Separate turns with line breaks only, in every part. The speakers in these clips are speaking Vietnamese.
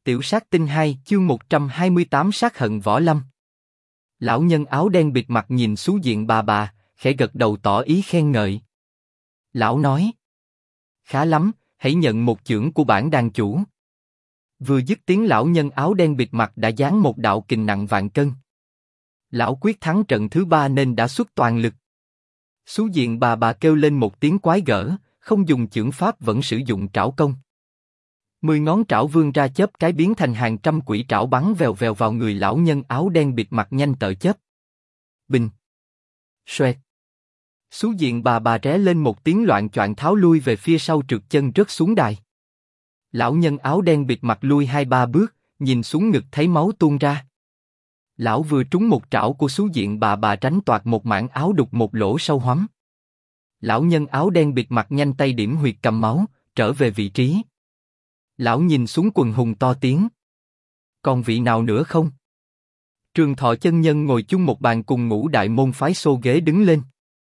Tiểu sát tinh 2 chương 128 sát hận võ lâm. Lão nhân áo đen bịt mặt nhìn Xú Diện bà, khẽ gật đầu tỏ ý khen ngợi. Lão nói: khá lắm, hãy nhận một chưởng của bản đàn chủ. Vừa dứt tiếng lão nhân áo đen bịt mặt đã giáng một đạo kình nặng vạn cân. Lão quyết thắng trận thứ 3 nên đã xuất toàn lực. Xú Diện bà kêu lên một tiếng quái gở, không dùng chưởng pháp vẫn sử dụng trảo công. 10 ngón trảo vươn ra chớp cái biến thành hàng trăm quỷ trảo bắn vèo vèo vào người lão nhân áo đen bịt mặt nhanh tợ chớp. Bình, xoẹt. Xú Diện bà ré lên một tiếng loạn choạng tháo lui về phía sau trượt chân rớt xuống đài. Lão nhân áo đen bịt mặt lui 2-3 bước, nhìn xuống ngực thấy máu tuôn ra. Lão vừa trúng một trảo của Xú Diện bà tránh toạc một mảng áo đục một lỗ sâu hoắm. Lão nhân áo đen bịt mặt nhanh tay điểm huyệt cầm máu, trở về vị trí. Lão nhìn xuống quần hùng to tiếng. Còn vị nào nữa không? Trường Thọ chân nhân ngồi chung một bàn cùng Ngũ đại môn phái xô ghế đứng lên.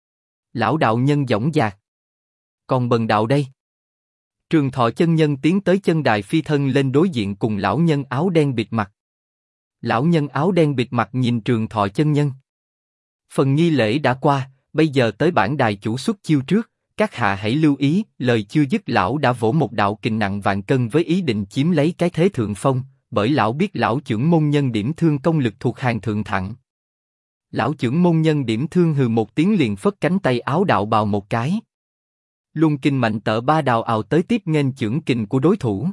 Lão đạo nhân dõng dạc. Còn Bần đạo đây. Trường Thọ chân nhân tiến tới chân đài phi thân lên đối diện cùng lão nhân áo đen bịt mặt. Lão nhân áo đen bịt mặt nhìn Trường Thọ chân nhân. Phần nghi lễ đã qua, bây giờ tới bản đài chủ xuất chiêu trước. Các hạ hãy lưu ý, lời chưa dứt lão đã vỗ một đạo kình nặng vạn cân với ý định chiếm lấy cái thế thượng phong, bởi lão biết lão chưởng môn nhân điểm thương công lực thuộc hàng thượng thặng. Lão chưởng môn nhân điểm thương hừ một tiếng liền phất cánh tay áo đạo bào một cái. Luân kình mạnh tợ ba đào ào tới tiếp nghênh chưởng kình của đối thủ.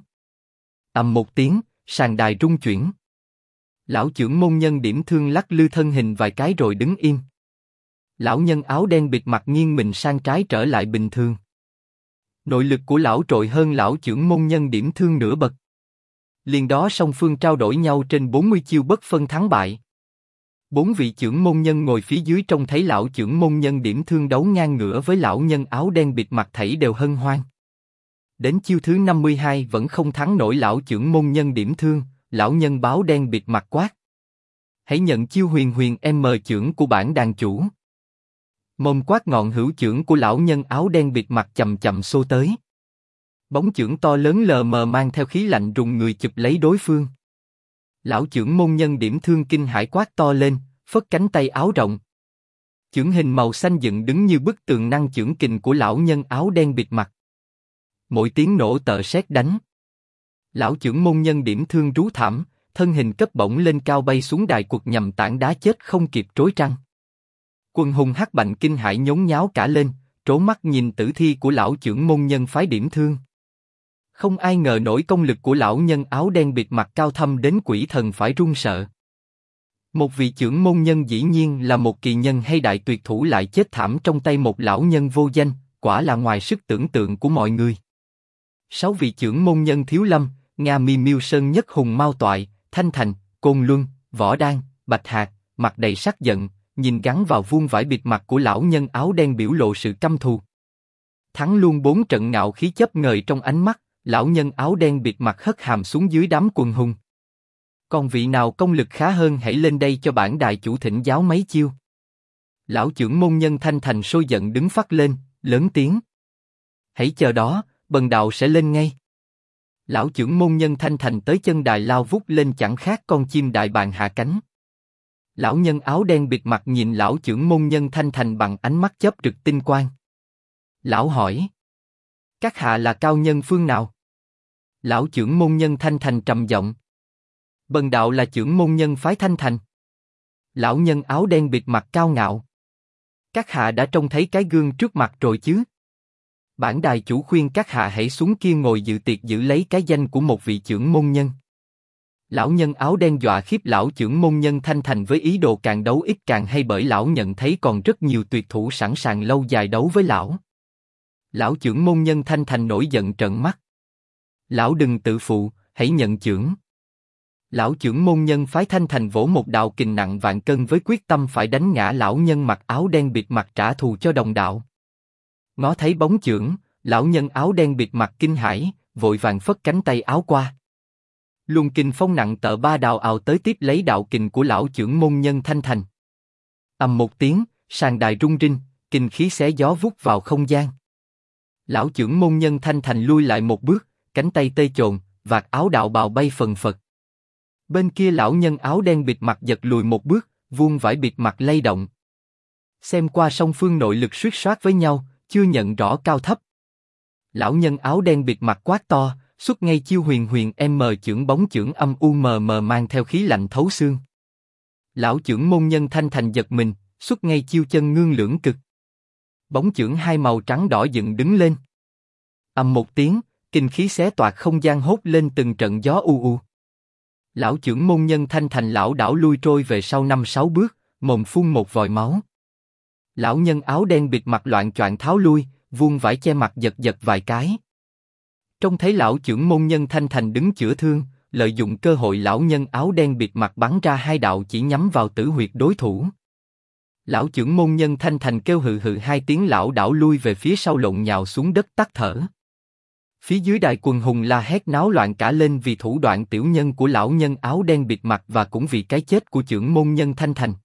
Ầm một tiếng, sàn đài rung chuyển. Lão chưởng môn nhân điểm thương lắc lư thân hình vài cái rồi đứng im. Lão nhân áo đen bịt mặt nghiêng mình sang trái trở lại bình thường. Nội lực của lão trội hơn lão chưởng môn nhân điểm thương nửa bậc. Liền đó song phương trao đổi nhau trên 40 chiêu bất phân thắng bại. 4 vị chưởng môn nhân ngồi phía dưới trông thấy lão chưởng môn nhân điểm thương đấu ngang ngửa với lão nhân áo đen bịt mặt thảy đều hân hoan. Đến chiêu thứ 52 vẫn không thắng nổi lão chưởng môn nhân điểm thương, lão nhân báo đen bịt mặt quát: hãy nhận chiêu huyền huyền chưởng của bản đàn chủ. Mồm quát ngọn hữu chưởng của lão nhân áo đen bịt mặt chậm chậm xô tới. Bóng chưởng to lớn lờ mờ mang theo khí lạnh rùng người chụp lấy đối phương. Lão chưởng môn nhân điểm thương kinh hãi quát to lên, phất cánh tay áo rộng. Chưởng hình màu xanh dựng đứng như bức tường năng chưởng kình của lão nhân áo đen bịt mặt. Mỗi tiếng nổ tợ sét đánh. Lão chưởng môn nhân điểm thương rú thảm, thân hình cấp bổng lên cao bay xuống đài quật nhằm tảng đá chết không kịp trối trăng. Quần hùng hắc bạnh kinh hãi nhốn nháo cả lên, trố mắt nhìn tử thi của lão chưởng môn nhân phái điểm thương. Không ai ngờ nổi công lực của lão nhân áo đen bịt mặt cao thâm đến quỷ thần phải run sợ. Một vị chưởng môn nhân dĩ nhiên là một kỳ nhân hay đại tuyệt thủ lại chết thảm trong tay một lão nhân vô danh, quả là ngoài sức tưởng tượng của mọi người. 6 vị chưởng môn nhân Thiếu Lâm, Nga Mi Miêu Sơn Nhất Hùng Mao Toại, Thanh Thành, Côn Luân, Võ Đan, Bạch Hạc, mặt đầy sắc giận, nhìn gắn vào vuông vải bịt mặt của lão nhân áo đen biểu lộ sự căm thù. Thắng luôn 4 trận ngạo khí chớp ngời trong ánh mắt, lão nhân áo đen bịt mặt hất hàm xuống dưới đám quần hùng. Còn vị nào công lực khá hơn hãy lên đây cho bản đại chủ thỉnh giáo mấy chiêu. Lão chưởng môn nhân Thanh Thành sôi giận đứng phắt lên, lớn tiếng: hãy chờ đó, Bần đạo sẽ lên ngay. Lão chưởng môn nhân Thanh Thành tới chân đài lao vút lên chẳng khác con chim đại bàng hạ cánh. Lão nhân áo đen bịt mặt nhìn lão chưởng môn nhân Thanh Thành bằng ánh mắt chớp rực tinh quang. Lão hỏi: các hạ là cao nhân phương nào? Lão chưởng môn nhân Thanh Thành trầm giọng: Bần đạo là chưởng môn nhân phái Thanh Thành. Lão nhân áo đen bịt mặt cao ngạo: các hạ đã trông thấy cái gương trước mặt rồi chứ? Bản đài chủ khuyên các hạ hãy xuống kia ngồi dự tiệc giữ lấy cái danh của một vị chưởng môn nhân. Lão nhân áo đen dọa khiếp lão chưởng môn nhân Thanh Thành với ý đồ càng đấu ít càng hay, bởi lão nhận thấy còn rất nhiều tuyệt thủ sẵn sàng lâu dài đấu với lão. Lão chưởng môn nhân Thanh Thành nổi giận trợn mắt: lão đừng tự phụ, hãy nhận chưởng. Lão chưởng môn nhân phái Thanh Thành vỗ một đạo kình nặng vạn cân với quyết tâm phải đánh ngã lão nhân mặc áo đen bịt mặt trả thù cho đồng đạo. Ngó thấy bóng chưởng, lão nhân áo đen bịt mặt kinh hãi, vội vàng phất cánh tay áo qua. Luồng kình phong nặng tợ ba đào ào tới tiếp lấy đạo kình của lão chưởng môn nhân Thanh Thành. Ầm một tiếng, sàn đài rung rinh, kình khí xé gió vút vào không gian. Lão chưởng môn nhân Thanh Thành lui lại một bước, cánh tay tê chồn, vạt áo đạo bào bay phần phật. Bên kia lão nhân áo đen bịt mặt giật lùi một bước, vuông vải bịt mặt lay động. Xem qua song phương nội lực suýt soát với nhau, chưa nhận rõ cao thấp. Lão nhân áo đen bịt mặt quát to, xuất ngay chiêu huyền huyền chưởng bóng chưởng âm u mờ mờ mang theo khí lạnh thấu xương. Lão chưởng môn nhân Thanh Thành giật mình, xuất ngay chiêu chân ngương lưỡng cực. Bóng chưởng hai màu trắng đỏ dựng đứng lên. Ầm một tiếng, kinh khí xé toạc không gian hốt lên từng trận gió u u. Lão chưởng môn nhân Thanh Thành lão đảo lui trôi về sau 5-6 bước, mồm phun một vòi máu. Lão nhân áo đen bịt mặt loạn choạng tháo lui, vuông vải che mặt giật giật vài cái. Trông thấy lão chưởng môn nhân Thanh Thành đứng chữa thương, lợi dụng cơ hội lão nhân áo đen bịt mặt bắn ra hai đạo chỉ nhắm vào tử huyệt đối thủ. Lão chưởng môn nhân Thanh Thành kêu hừ hừ hai tiếng, lão đảo lui về phía sau lộn nhào xuống đất tắt thở. Phía dưới đài quần hùng la hét náo loạn cả lên vì thủ đoạn tiểu nhân của lão nhân áo đen bịt mặt và cũng vì cái chết của chưởng môn nhân Thanh Thành.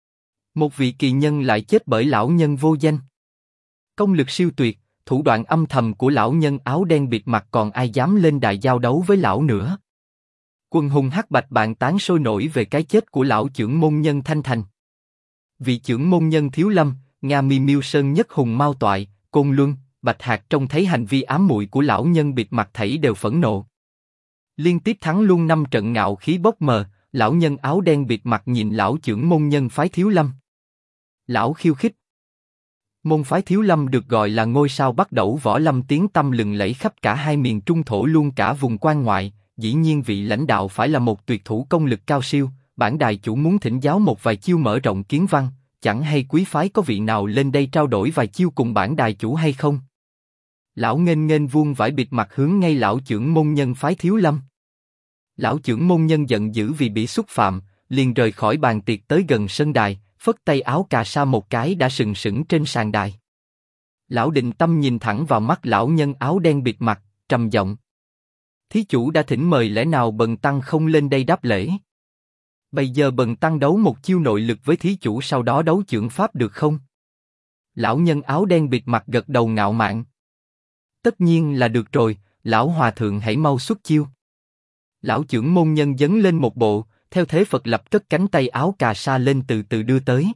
Một vị kỳ nhân lại chết bởi lão nhân vô danh. Công lực siêu tuyệt, thủ đoạn âm thầm của lão nhân áo đen bịt mặt còn ai dám lên đài giao đấu với lão nữa. Quần hùng hắc bạch bàn tán sôi nổi về cái chết của lão chưởng môn nhân Thanh Thành. Vị chưởng môn nhân Thiếu Lâm, Nga Mi Miêu Sơn Nhất Hùng Mao Toại, Côn Luân, Bạch Hạc trông thấy hành vi ám muội của lão nhân bịt mặt thảy đều phẫn nộ. Liên tiếp thắng luôn 5 trận ngạo khí bốc mờ, lão nhân áo đen bịt mặt nhìn lão chưởng môn nhân phái Thiếu Lâm. Lão khiêu khích. Môn phái Thiếu Lâm được gọi là ngôi sao bắt đẩu võ lâm tiếng tăm lừng lẫy khắp cả hai miền Trung Thổ luôn cả vùng quan ngoại, dĩ nhiên vị lãnh đạo phải là một tuyệt thủ công lực cao siêu. Bản đài chủ muốn thỉnh giáo một vài chiêu mở rộng kiến văn, chẳng hay quý phái có vị nào lên đây trao đổi vài chiêu cùng bản đài chủ hay không? Lão nghênh nghênh vuông vải bịt mặt hướng ngay lão chưởng môn nhân phái Thiếu Lâm. Lão chưởng môn nhân giận dữ vì bị xúc phạm, liền rời khỏi bàn tiệc tới gần sân đài, phất tay áo cà sa một cái đã sừng sững trên sàn đài. Lão định tâm nhìn thẳng vào mắt lão nhân áo đen bịt mặt, trầm giọng: thí chủ đã thỉnh mời, lẽ nào bần tăng không lên đây đáp lễ? Bây giờ bần tăng đấu một chiêu nội lực với thí chủ, sau đó đấu chưởng pháp được không? Lão nhân áo đen bịt mặt gật đầu ngạo mạn. Tất nhiên là được rồi, lão hòa thượng hãy mau xuất chiêu. Lão chưởng môn nhân dấn lên một bộ, theo thế Phật lập cất cánh tay áo cà sa lên từ từ đưa tới.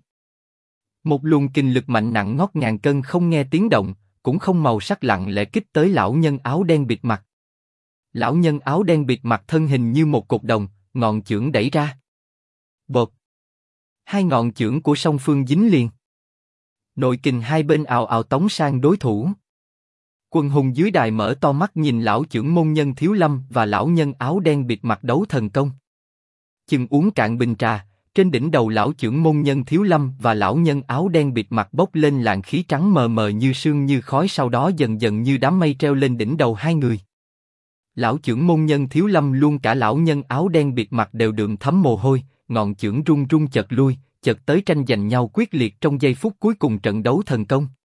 Một luồng kinh lực mạnh nặng ngót ngàn cân không nghe tiếng động, cũng không màu sắc lặng lẽ kích tới lão nhân áo đen bịt mặt. Lão nhân áo đen bịt mặt thân hình như một cột đồng, ngọn chưởng đẩy ra. Bột. Hai ngọn chưởng của song phương dính liền. Nội kình hai bên ào ào tống sang đối thủ. Quần hùng dưới đài mở to mắt nhìn lão chưởng môn nhân Thiếu Lâm và lão nhân áo đen bịt mặt đấu thần công. Chừng uống cạn bình trà, trên đỉnh đầu lão chưởng môn nhân Thiếu Lâm và lão nhân áo đen bịt mặt bốc lên làn khí trắng mờ mờ như sương như khói, sau đó dần dần như đám mây treo lên đỉnh đầu hai người. Lão chưởng môn nhân Thiếu Lâm luôn cả lão nhân áo đen bịt mặt đều đượm thấm mồ hôi, ngọn chưởng run run chợt lui, chợt tới tranh giành nhau quyết liệt trong giây phút cuối cùng trận đấu thần công.